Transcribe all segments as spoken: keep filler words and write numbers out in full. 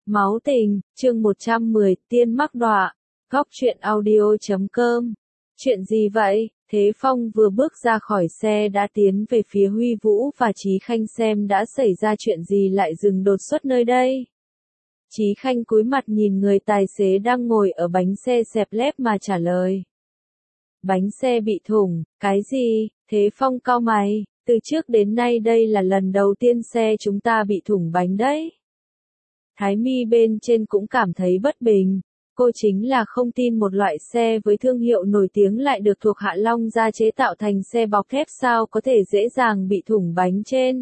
Máu tình, chương một trăm mười, tiên mắc đọa. Góc truyện audio chấm com. Chuyện gì vậy? Thế Phong vừa bước ra khỏi xe đã tiến về phía Huy Vũ và Chí Khanh xem đã xảy ra chuyện gì lại dừng đột xuất nơi đây. Chí Khanh cúi mặt nhìn người tài xế đang ngồi ở bánh xe xẹp lép mà trả lời. Bánh xe bị thủng, cái gì? Thế Phong cau mày, từ trước đến nay đây là lần đầu tiên xe chúng ta bị thủng bánh đấy. Thái Mi bên trên cũng cảm thấy bất bình, cô chính là không tin một loại xe với thương hiệu nổi tiếng lại được thuộc Hạ Long gia chế tạo thành xe bọc thép sao có thể dễ dàng bị thủng bánh trên.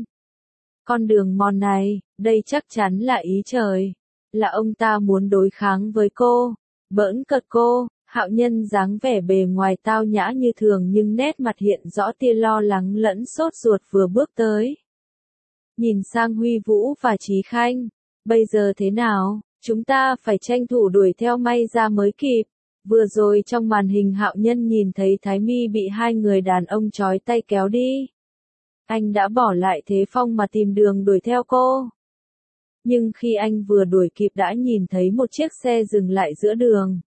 Con đường mòn này, đây chắc chắn là ý trời, là ông ta muốn đối kháng với cô, bỡn cợt cô. Hạo Nhân dáng vẻ bề ngoài tao nhã như thường nhưng nét mặt hiện rõ tia lo lắng lẫn sốt ruột vừa bước tới. Nhìn sang Huy Vũ và Chí Khanh, bây giờ thế nào, chúng ta phải tranh thủ đuổi theo may ra mới kịp. Vừa rồi trong màn hình Hạo Nhân nhìn thấy Thái Mi bị hai người đàn ông trói tay kéo đi. Anh đã bỏ lại Thế Phong mà tìm đường đuổi theo cô. Nhưng khi anh vừa đuổi kịp đã nhìn thấy một chiếc xe dừng lại giữa đường.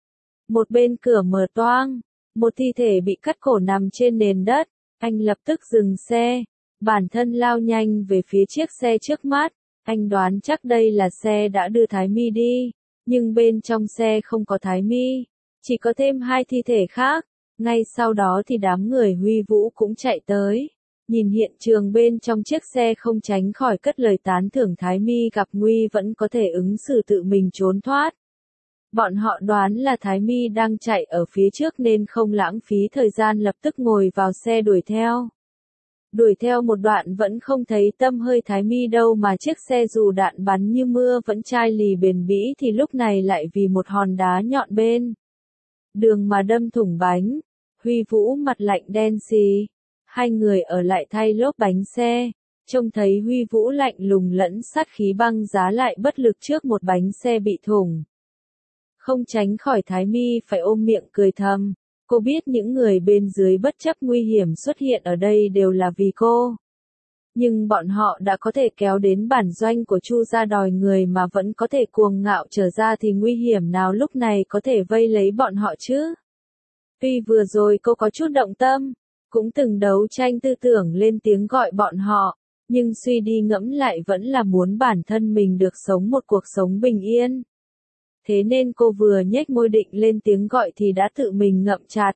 Một bên cửa mở toang, một thi thể bị cắt cổ nằm trên nền đất, anh lập tức dừng xe, bản thân lao nhanh về phía chiếc xe trước mắt, anh đoán chắc đây là xe đã đưa Thái Mi đi, nhưng bên trong xe không có Thái Mi, chỉ có thêm hai thi thể khác, ngay sau đó thì đám người Huy Vũ cũng chạy tới, nhìn hiện trường bên trong chiếc xe không tránh khỏi cất lời tán thưởng Thái Mi gặp nguy vẫn có thể ứng xử tự mình trốn thoát. Bọn họ đoán là Thái Mi đang chạy ở phía trước nên không lãng phí thời gian lập tức ngồi vào xe đuổi theo. Đuổi theo một đoạn vẫn không thấy tăm hơi Thái Mi đâu mà chiếc xe dù đạn bắn như mưa vẫn chai lì bền bỉ thì lúc này lại vì một hòn đá nhọn bên đường mà đâm thủng bánh. Huy Vũ mặt lạnh đen xì. Hai người ở lại thay lốp bánh xe. Trông thấy Huy Vũ lạnh lùng lẫn sát khí băng giá lại bất lực trước một bánh xe bị thủng. Không tránh khỏi Thái Mi phải ôm miệng cười thầm, cô biết những người bên dưới bất chấp nguy hiểm xuất hiện ở đây đều là vì cô. Nhưng bọn họ đã có thể kéo đến bản doanh của Chu gia đòi người mà vẫn có thể cuồng ngạo trở ra thì nguy hiểm nào lúc này có thể vây lấy bọn họ chứ? Tuy vừa rồi cô có chút động tâm, cũng từng đấu tranh tư tưởng lên tiếng gọi bọn họ, nhưng suy đi ngẫm lại vẫn là muốn bản thân mình được sống một cuộc sống bình yên. Thế nên cô vừa nhếch môi định lên tiếng gọi thì đã tự mình ngậm chặt.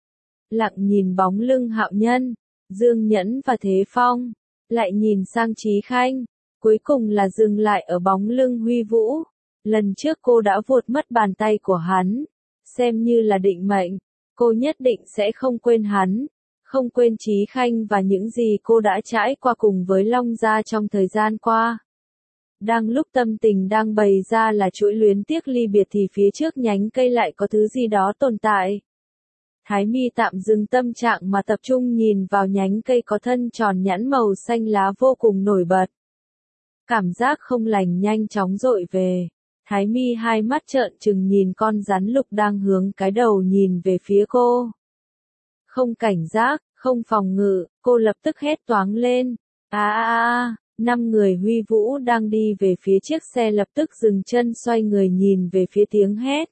Lặng nhìn bóng lưng Hạo Nhân, Dương Nhẫn và Thế Phong, lại nhìn sang Chí Khanh, cuối cùng là dừng lại ở bóng lưng Huy Vũ. Lần trước cô đã vuột mất bàn tay của hắn, xem như là định mệnh, cô nhất định sẽ không quên hắn, không quên Chí Khanh và những gì cô đã trải qua cùng với Long gia trong thời gian qua. Đang lúc tâm tình đang bày ra là chuỗi luyến tiếc ly biệt thì phía trước nhánh cây lại có thứ gì đó tồn tại. Thái Mi tạm dừng tâm trạng mà tập trung nhìn vào nhánh cây có thân tròn nhẵn màu xanh lá vô cùng nổi bật. Cảm giác không lành nhanh chóng dội về. Thái Mi hai mắt trợn trừng nhìn con rắn lục đang hướng cái đầu nhìn về phía cô. Không cảnh giác, không phòng ngự, cô lập tức hét toáng lên. À à à! Năm người Huy Vũ đang đi về phía chiếc xe lập tức dừng chân xoay người nhìn về phía tiếng hét.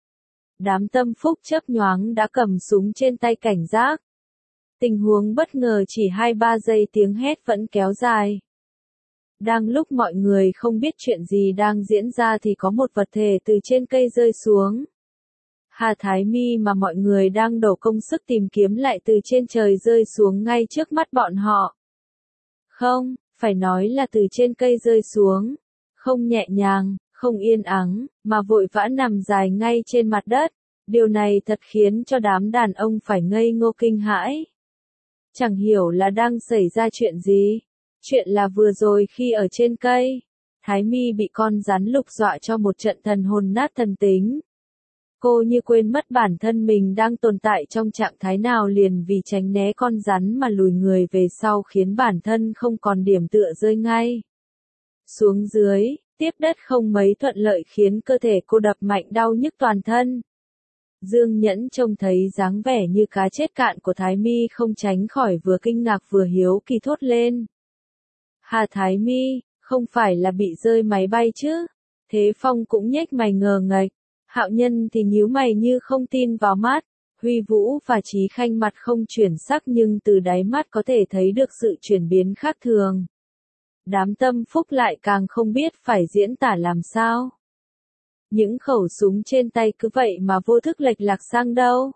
Đám tâm phúc chớp nhoáng đã cầm súng trên tay cảnh giác. Tình huống bất ngờ chỉ hai ba giây tiếng hét vẫn kéo dài. Đang lúc mọi người không biết chuyện gì đang diễn ra thì có một vật thể từ trên cây rơi xuống. Hà Thái Mi mà mọi người đang đổ công sức tìm kiếm lại từ trên trời rơi xuống ngay trước mắt bọn họ. Không. Phải nói là từ trên cây rơi xuống, không nhẹ nhàng, không yên ắng, mà vội vã nằm dài ngay trên mặt đất. Điều này thật khiến cho đám đàn ông phải ngây ngô kinh hãi. Chẳng hiểu là đang xảy ra chuyện gì. Chuyện là vừa rồi khi ở trên cây, Thái Mi bị con rắn lục dọa cho một trận thần hồn nát thần tính. Cô như quên mất bản thân mình đang tồn tại trong trạng thái nào liền vì tránh né con rắn mà lùi người về sau khiến bản thân không còn điểm tựa rơi ngay xuống dưới, tiếp đất không mấy thuận lợi khiến cơ thể cô đập mạnh đau nhức toàn thân. Dương Nhẫn trông thấy dáng vẻ như cá chết cạn của Thái Mi không tránh khỏi vừa kinh ngạc vừa hiếu kỳ thốt lên. Hà Thái Mi, không phải là bị rơi máy bay chứ? Thế Phong cũng nhếch mày ngờ nghệch. Hạo Nhân thì nhíu mày như không tin vào mắt. Huy Vũ và Chí Khanh mặt không chuyển sắc nhưng từ đáy mắt có thể thấy được sự chuyển biến khác thường. Đám Tâm Phúc lại càng không biết phải diễn tả làm sao. Những khẩu súng trên tay cứ vậy mà vô thức lệch lạc sang đâu.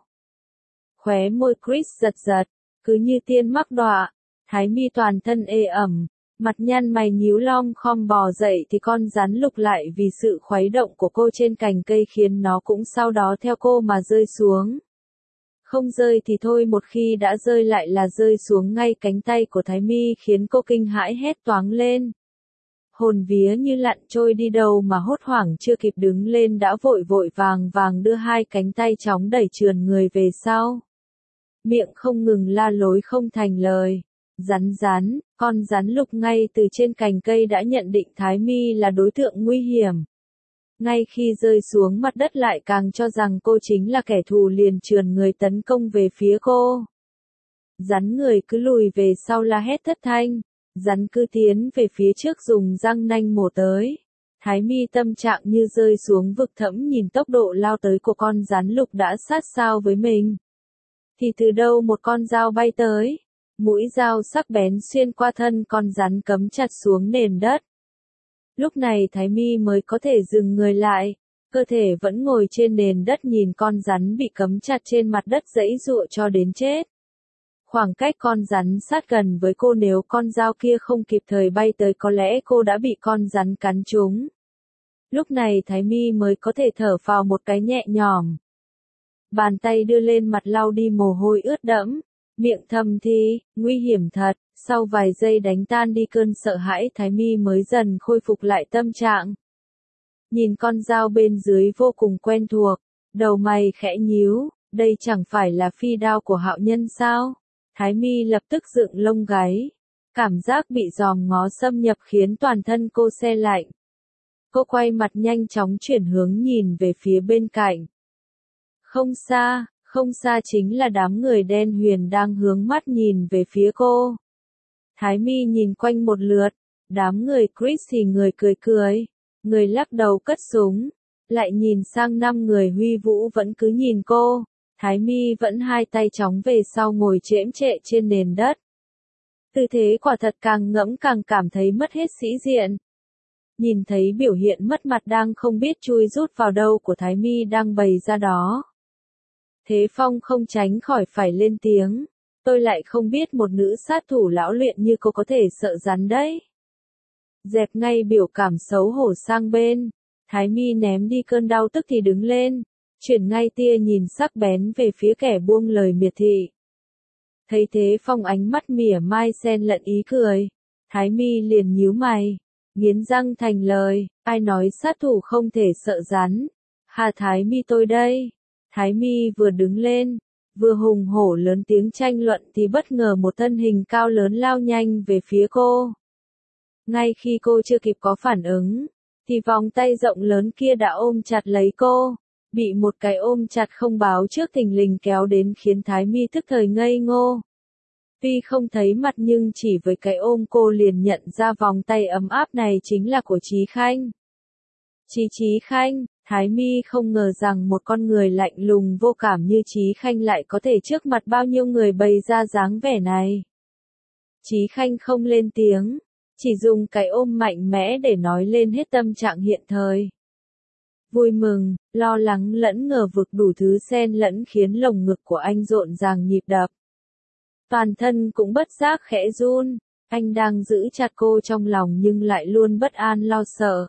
Khóe môi Chris giật giật, cứ như tiên mắc đọa, Thái Mi toàn thân ê ẩm, mặt nhăn mày nhíu lom khom bò dậy thì con rắn lục lại vì sự khuấy động của cô trên cành cây khiến nó cũng sau đó theo cô mà rơi xuống. Không rơi thì thôi, một khi đã rơi lại là rơi xuống ngay cánh tay của Thái Mi khiến cô kinh hãi hét toáng lên. Hồn vía như lặn trôi đi đâu mà hốt hoảng chưa kịp đứng lên đã vội vội vàng vàng đưa hai cánh tay chóng đẩy trườn người về sau. Miệng không ngừng la lối không thành lời. Rắn rắn, con rắn lục ngay từ trên cành cây đã nhận định Thái Mi là đối tượng nguy hiểm. Ngay khi rơi xuống mặt đất lại càng cho rằng cô chính là kẻ thù liền trườn người tấn công về phía cô. Rắn người cứ lùi về sau la hét thất thanh. Rắn cứ tiến về phía trước dùng răng nanh mổ tới. Thái Mi tâm trạng như rơi xuống vực thẳm nhìn tốc độ lao tới của con rắn lục đã sát sao với mình. Thì từ đâu một con dao bay tới. Mũi dao sắc bén xuyên qua thân con rắn cắm chặt xuống nền đất. Lúc này Thái Mi mới có thể dừng người lại. Cơ thể vẫn ngồi trên nền đất nhìn con rắn bị cắm chặt trên mặt đất giãy giụa cho đến chết. Khoảng cách con rắn sát gần với cô, nếu con dao kia không kịp thời bay tới có lẽ cô đã bị con rắn cắn trúng. Lúc này Thái Mi mới có thể thở phào một cái nhẹ nhõm. Bàn tay đưa lên mặt lau đi mồ hôi ướt đẫm, miệng thầm thì, nguy hiểm thật. Sau vài giây đánh tan đi cơn sợ hãi, Thái Mi mới dần khôi phục lại tâm trạng. Nhìn con dao bên dưới vô cùng quen thuộc, đầu mày khẽ nhíu, đây chẳng phải là phi đao của Hạo Nhân sao? Thái Mi lập tức dựng lông gáy. Cảm giác bị dòm ngó xâm nhập khiến toàn thân cô se lạnh. Cô quay mặt nhanh chóng chuyển hướng nhìn về phía bên cạnh. Không xa, không xa chính là đám người đen huyền đang hướng mắt nhìn về phía cô. Thái Mi nhìn quanh một lượt, đám người Chris thì người cười cười, người lắc đầu cất súng, lại nhìn sang năm người Huy Vũ vẫn cứ nhìn cô. Thái Mi vẫn hai tay chóng về sau ngồi chễm chệ trên nền đất. Tư thế quả thật càng ngẫm càng cảm thấy mất hết sĩ diện. Nhìn thấy biểu hiện mất mặt đang không biết chui rút vào đâu của Thái Mi đang bày ra đó. Thế Phong không tránh khỏi phải lên tiếng. Tôi lại không biết một nữ sát thủ lão luyện như cô có thể sợ rắn đấy. Dẹp ngay biểu cảm xấu hổ sang bên. Thái Mi ném đi cơn đau tức thì đứng lên. Chuyển ngay tia nhìn sắc bén về phía kẻ buông lời miệt thị. Thấy Thế Phong ánh mắt mỉa mai xen lẫn ý cười. Thái Mi liền nhíu mày, nghiến răng thành lời, ai nói sát thủ không thể sợ rắn. Hà Thái Mi tôi đây. Thái Mi vừa đứng lên, vừa hùng hổ lớn tiếng tranh luận thì bất ngờ một thân hình cao lớn lao nhanh về phía cô. Ngay khi cô chưa kịp có phản ứng, thì vòng tay rộng lớn kia đã ôm chặt lấy cô. Bị một cái ôm chặt không báo trước thình lình kéo đến khiến Thái Mi tức thời ngây ngô. Tuy không thấy mặt nhưng chỉ với cái ôm cô liền nhận ra vòng tay ấm áp này chính là của Chí Khanh. Chí Chí Khanh, Thái Mi không ngờ rằng một con người lạnh lùng vô cảm như Chí Khanh lại có thể trước mặt bao nhiêu người bày ra dáng vẻ này. Chí Khanh không lên tiếng, chỉ dùng cái ôm mạnh mẽ để nói lên hết tâm trạng hiện thời. Vui mừng, lo lắng lẫn ngờ vực đủ thứ xen lẫn khiến lồng ngực của anh rộn ràng nhịp đập. Toàn thân cũng bất giác khẽ run, anh đang giữ chặt cô trong lòng nhưng lại luôn bất an lo sợ.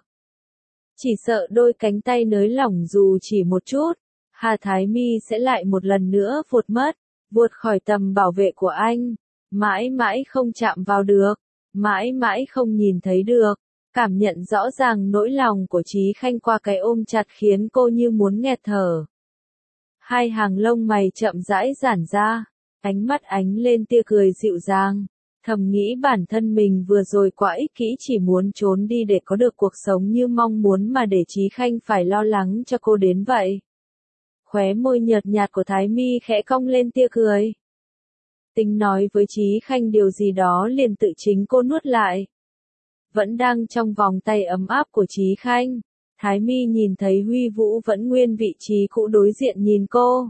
Chỉ sợ đôi cánh tay nới lỏng dù chỉ một chút, Hà Thái Mi sẽ lại một lần nữa vụt mất, vụt khỏi tầm bảo vệ của anh, mãi mãi không chạm vào được, mãi mãi không nhìn thấy được. Cảm nhận rõ ràng nỗi lòng của Chí Khanh qua cái ôm chặt khiến cô như muốn nghẹt thở. Hai hàng lông mày chậm rãi giãn ra, ánh mắt ánh lên tia cười dịu dàng, thầm nghĩ bản thân mình vừa rồi quá ích kỷ chỉ muốn trốn đi để có được cuộc sống như mong muốn mà để Chí Khanh phải lo lắng cho cô đến vậy. Khóe môi nhợt nhạt của Thái Mi khẽ cong lên tia cười. Tính nói với Chí Khanh điều gì đó liền tự chính cô nuốt lại. Vẫn đang trong vòng tay ấm áp của Chí Khanh, Thái Mi nhìn thấy Huy Vũ vẫn nguyên vị trí cũ đối diện nhìn cô.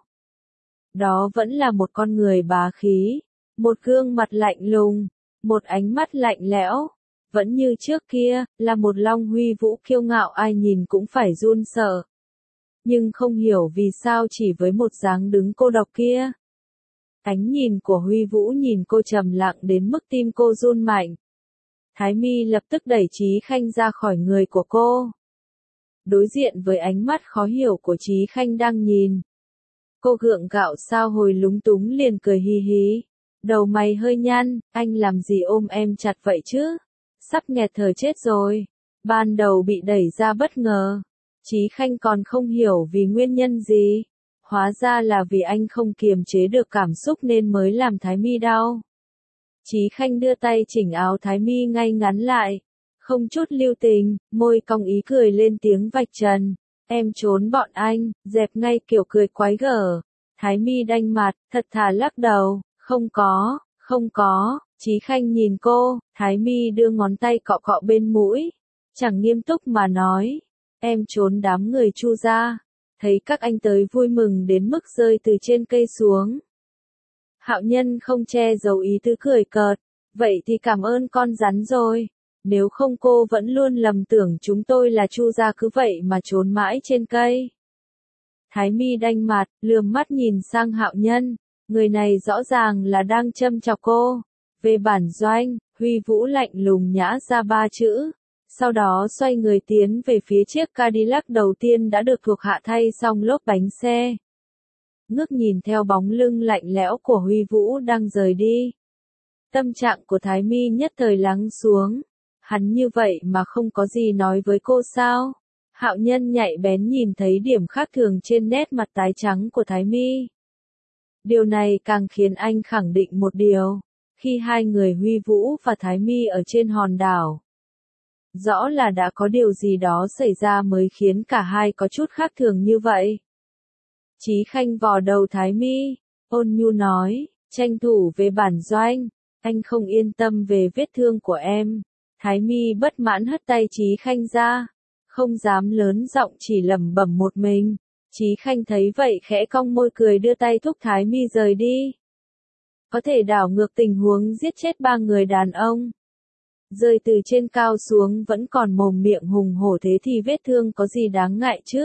Đó vẫn là một con người bá khí, một gương mặt lạnh lùng, một ánh mắt lạnh lẽo. Vẫn như trước kia, là một Long Huy Vũ kiêu ngạo ai nhìn cũng phải run sợ. Nhưng không hiểu vì sao chỉ với một dáng đứng cô độc kia. Ánh nhìn của Huy Vũ nhìn cô trầm lặng đến mức tim cô run mạnh. Thái Mi lập tức đẩy Chí Khanh ra khỏi người của cô. Đối diện với ánh mắt khó hiểu của Chí Khanh đang nhìn. Cô gượng gạo sao hồi lúng túng liền cười hì hì. Đầu mày hơi nhăn, anh làm gì ôm em chặt vậy chứ? Sắp nghẹt thở chết rồi. Ban đầu bị đẩy ra bất ngờ. Chí Khanh còn không hiểu vì nguyên nhân gì. Hóa ra là vì anh không kiềm chế được cảm xúc nên mới làm Thái Mi đau. Chí Khanh đưa tay chỉnh áo Thái Mi ngay ngắn lại. Không chút lưu tình, môi cong ý cười lên tiếng vạch trần. Em trốn bọn anh, dẹp ngay kiểu cười quái gở. Thái Mi đanh mặt, thật thà lắc đầu. Không có, không có. Chí Khanh nhìn cô, Thái Mi đưa ngón tay cọ cọ bên mũi. Chẳng nghiêm túc mà nói. Em trốn đám người Chu gia. Thấy các anh tới vui mừng đến mức rơi từ trên cây xuống. Hạo Nhân không che giấu ý tứ cười cợt. Vậy thì cảm ơn con rắn rồi. Nếu không cô vẫn luôn lầm tưởng chúng tôi là Chu gia cứ vậy mà trốn mãi trên cây. Thái Mi đanh mặt, lườm mắt nhìn sang Hạo Nhân. Người này rõ ràng là đang châm chọc cô. Về bản doanh, Huy Vũ lạnh lùng nhã ra ba chữ. Sau đó xoay người tiến về phía chiếc Cadillac đầu tiên đã được thuộc hạ thay xong lốp bánh xe. Ngước nhìn theo bóng lưng lạnh lẽo của Huy Vũ đang rời đi. Tâm trạng của Thái Mi nhất thời lắng xuống. Hắn như vậy mà không có gì nói với cô sao? Hạo Nhân nhạy bén nhìn thấy điểm khác thường trên nét mặt tái trắng của Thái Mi. Điều này càng khiến anh khẳng định một điều. Khi hai người Huy Vũ và Thái Mi ở trên hòn đảo. Rõ là đã có điều gì đó xảy ra mới khiến cả hai có chút khác thường như vậy. Chí Khanh vò đầu Thái Mi, ôn nhu nói, tranh thủ về bản doanh, anh không yên tâm về vết thương của em. Thái Mi bất mãn hất tay Chí Khanh ra, không dám lớn giọng chỉ lẩm bẩm một mình. Chí Khanh thấy vậy khẽ cong môi cười đưa tay thúc Thái Mi rời đi. Có thể đảo ngược tình huống giết chết ba người đàn ông. Rơi từ trên cao xuống vẫn còn mồm miệng hùng hổ thế thì vết thương có gì đáng ngại chứ?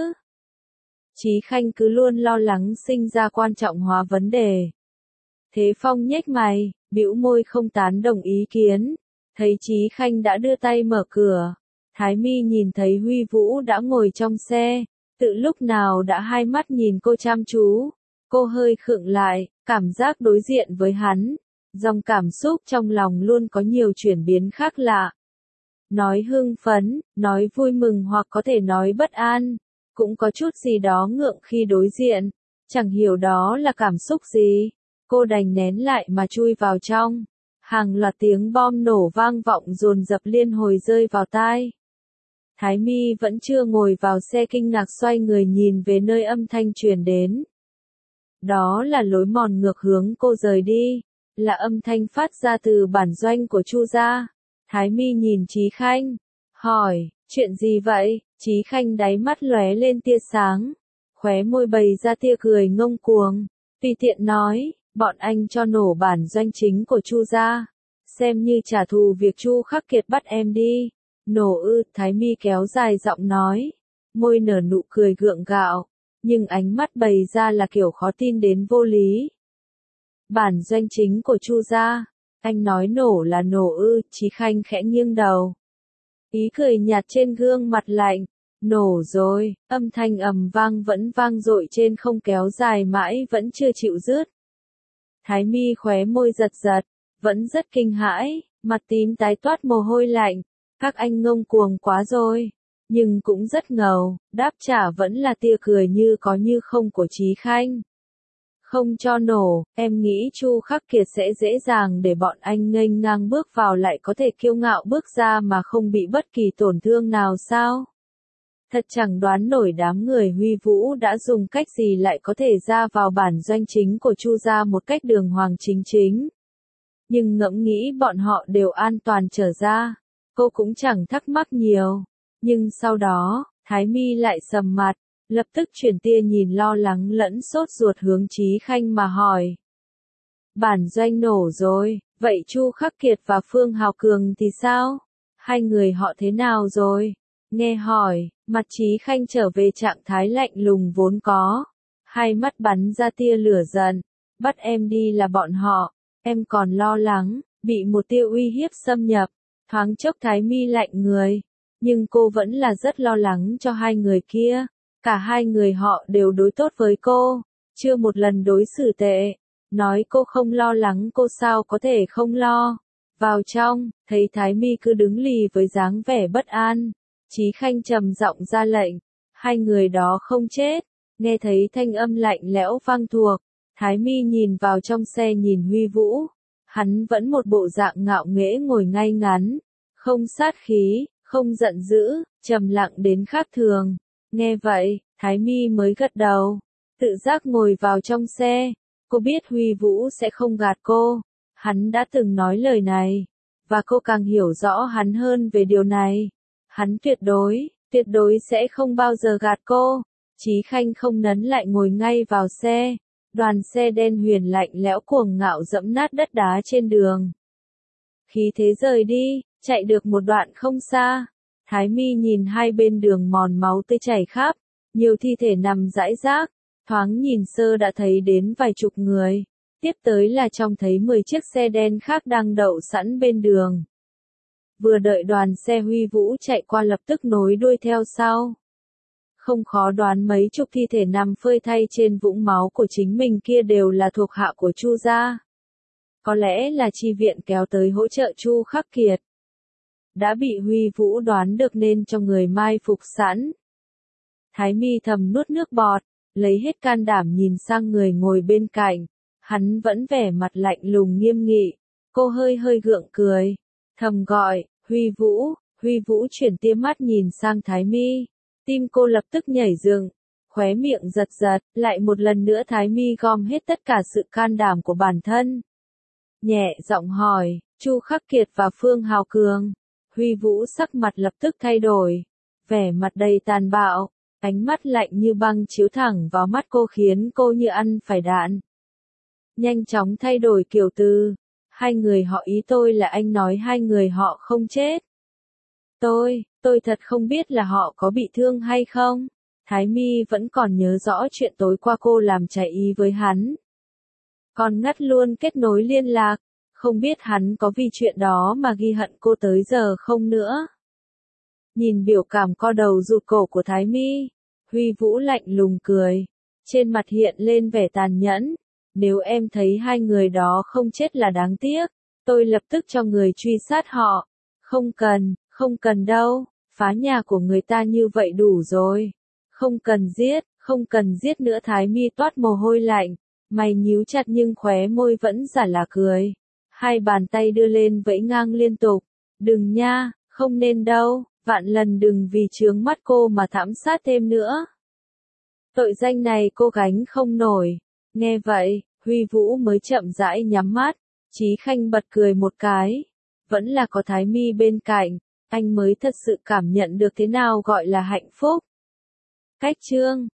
Chí Khanh cứ luôn lo lắng sinh ra quan trọng hóa vấn đề. Thế Phong nhếch mày, bĩu môi không tán đồng ý kiến. Thấy Chí Khanh đã đưa tay mở cửa. Thái Mi nhìn thấy Huy Vũ đã ngồi trong xe. Tự lúc nào đã hai mắt nhìn cô chăm chú. Cô hơi khựng lại, cảm giác đối diện với hắn. Dòng cảm xúc trong lòng luôn có nhiều chuyển biến khác lạ. Nói hưng phấn, nói vui mừng hoặc có thể nói bất an. Cũng có chút gì đó ngượng khi đối diện. Chẳng hiểu đó là cảm xúc gì. Cô đành nén lại mà chui vào trong. Hàng loạt tiếng bom nổ vang vọng dồn dập liên hồi rơi vào tai. Thái Mi vẫn chưa ngồi vào xe kinh ngạc xoay người nhìn về nơi âm thanh truyền đến. Đó là lối mòn ngược hướng cô rời đi. Là âm thanh phát ra từ bản doanh của Chu gia. Thái Mi nhìn Chí Khanh. Hỏi, chuyện gì vậy? Chí Khanh đáy mắt lóe lên tia sáng. Khóe môi bày ra tia cười ngông cuồng. Tùy tiện nói, bọn anh cho nổ bản doanh chính của Chu gia. Xem như trả thù việc Chu Khắc Kiệt bắt em đi. Nổ ư, Thái Mi kéo dài giọng nói. Môi nở nụ cười gượng gạo. Nhưng ánh mắt bày ra là kiểu khó tin đến vô lý. Bản doanh chính của Chu gia. Anh nói nổ là nổ ư, Chí Khanh khẽ nghiêng đầu. Ý cười nhạt trên gương mặt lạnh. Nổ rồi, âm thanh ầm vang vẫn vang dội trên không kéo dài mãi vẫn chưa chịu dứt. Thái Mi khóe môi giật giật, vẫn rất kinh hãi, mặt tím tái toát mồ hôi lạnh. Các anh ngông cuồng quá rồi. Nhưng cũng rất ngầu, đáp trả vẫn là tia cười như có như không của Chí Khanh. Không cho nổ, em nghĩ Chu Khắc Kiệt sẽ dễ dàng để bọn anh nghênh ngang bước vào lại có thể kiêu ngạo bước ra mà không bị bất kỳ tổn thương nào sao? Thật chẳng đoán nổi đám người Huy Vũ đã dùng cách gì lại có thể ra vào bản doanh chính của Chu gia một cách đường hoàng chính chính. Nhưng ngẫm nghĩ bọn họ đều an toàn trở ra, cô cũng chẳng thắc mắc nhiều. Nhưng sau đó, Thái Mi lại sầm mặt, lập tức chuyển tia nhìn lo lắng lẫn sốt ruột hướng Chí Khanh mà hỏi. Bản doanh nổ rồi, vậy Chu Khắc Kiệt và Phương Hào Cường thì sao? Hai người họ thế nào rồi? Nghe hỏi, mặt Chí Khanh trở về trạng thái lạnh lùng vốn có. Hai mắt bắn ra tia lửa giận. Bắt em đi là bọn họ, em còn lo lắng, bị một tia uy hiếp xâm nhập. Thoáng chốc Thái Mi lạnh người. Nhưng cô vẫn là rất lo lắng cho hai người kia. Cả hai người họ đều đối tốt với cô. Chưa một lần đối xử tệ. Nói cô không lo lắng cô sao có thể không lo. Vào trong, thấy Thái Mi cứ đứng lì với dáng vẻ bất an. Chí Khanh trầm giọng ra lệnh. Hai người đó không chết. Nghe thấy thanh âm lạnh lẽo vang thuộc. Thái Mi nhìn vào trong xe nhìn Huy Vũ. Hắn vẫn một bộ dạng ngạo nghễ ngồi ngay ngắn. Không sát khí, không giận dữ, trầm lặng đến khác thường. Nghe vậy, Thái Mi mới gật đầu. Tự giác ngồi vào trong xe. Cô biết Huy Vũ sẽ không gạt cô. Hắn đã từng nói lời này. Và cô càng hiểu rõ hắn hơn về điều này. Hắn tuyệt đối, tuyệt đối sẽ không bao giờ gạt cô. Chí Khanh không nấn lại ngồi ngay vào xe. Đoàn xe đen huyền lạnh lẽo cuồng ngạo dẫm nát đất đá trên đường. Khí thế rời đi, chạy được một đoạn không xa. Thái Mi nhìn hai bên đường mòn máu tươi chảy khắp. Nhiều thi thể nằm rải rác. Thoáng nhìn sơ đã thấy đến vài chục người. Tiếp tới là trông thấy mười chiếc xe đen khác đang đậu sẵn bên đường. Vừa đợi đoàn xe Huy Vũ chạy qua lập tức nối đuôi theo sau. Không khó đoán mấy chục thi thể nằm phơi thay trên vũng máu của chính mình kia đều là thuộc hạ của Chu gia. Có lẽ là chi viện kéo tới hỗ trợ Chu Khắc Kiệt. Đã bị Huy Vũ đoán được nên cho người mai phục sẵn. Thái Mi thầm nuốt nước bọt, lấy hết can đảm nhìn sang người ngồi bên cạnh. Hắn vẫn vẻ mặt lạnh lùng nghiêm nghị. Cô hơi hơi gượng cười. Thầm gọi, Huy Vũ, Huy Vũ chuyển tia mắt nhìn sang Thái Mi. Tim cô lập tức nhảy dựng, khóe miệng giật giật, lại một lần nữa Thái Mi gom hết tất cả sự can đảm của bản thân. Nhẹ giọng hỏi, Chu Khắc Kiệt và Phương Hào Cường. Huy Vũ sắc mặt lập tức thay đổi, vẻ mặt đầy tàn bạo, ánh mắt lạnh như băng chiếu thẳng vào mắt cô khiến cô như ăn phải đạn. Nhanh chóng thay đổi kiểu từ, hai người họ ý tôi là anh nói hai người họ không chết. Tôi, tôi thật không biết là họ có bị thương hay không. Thái Mi vẫn còn nhớ rõ chuyện tối qua cô làm trái ý với hắn. Còn ngắt luôn kết nối liên lạc, không biết hắn có vì chuyện đó mà ghi hận cô tới giờ không nữa. Nhìn biểu cảm co đầu rụt cổ của Thái Mi, Huy Vũ lạnh lùng cười, trên mặt hiện lên vẻ tàn nhẫn. Nếu em thấy hai người đó không chết là đáng tiếc, tôi lập tức cho người truy sát họ. Không cần, không cần đâu, phá nhà của người ta như vậy đủ rồi. Không cần giết, không cần giết nữa. Thái Mi toát mồ hôi lạnh, mày nhíu chặt nhưng khóe môi vẫn giả là cười. Hai bàn tay đưa lên vẫy ngang liên tục. Đừng nha, không nên đâu, vạn lần đừng vì chướng mắt cô mà thảm sát thêm nữa. Tội danh này cô gánh không nổi. Nghe vậy, Huy Vũ mới chậm rãi nhắm mắt. Chí Khanh bật cười một cái. Vẫn là có Thái Mi bên cạnh, anh mới thật sự cảm nhận được thế nào gọi là hạnh phúc. Cách chương